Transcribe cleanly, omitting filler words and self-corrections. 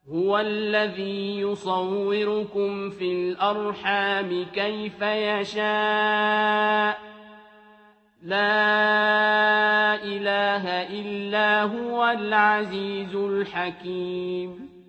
هُوَ الَّذِي يُصَوِّرُكُمْ فِي الْأَرْحَامِ كَيْفَ يَشَاءُ ۚ لَا إِلَٰهَ إِلَّا هُوَ الْعَزِيزُ الْحَكِيمُ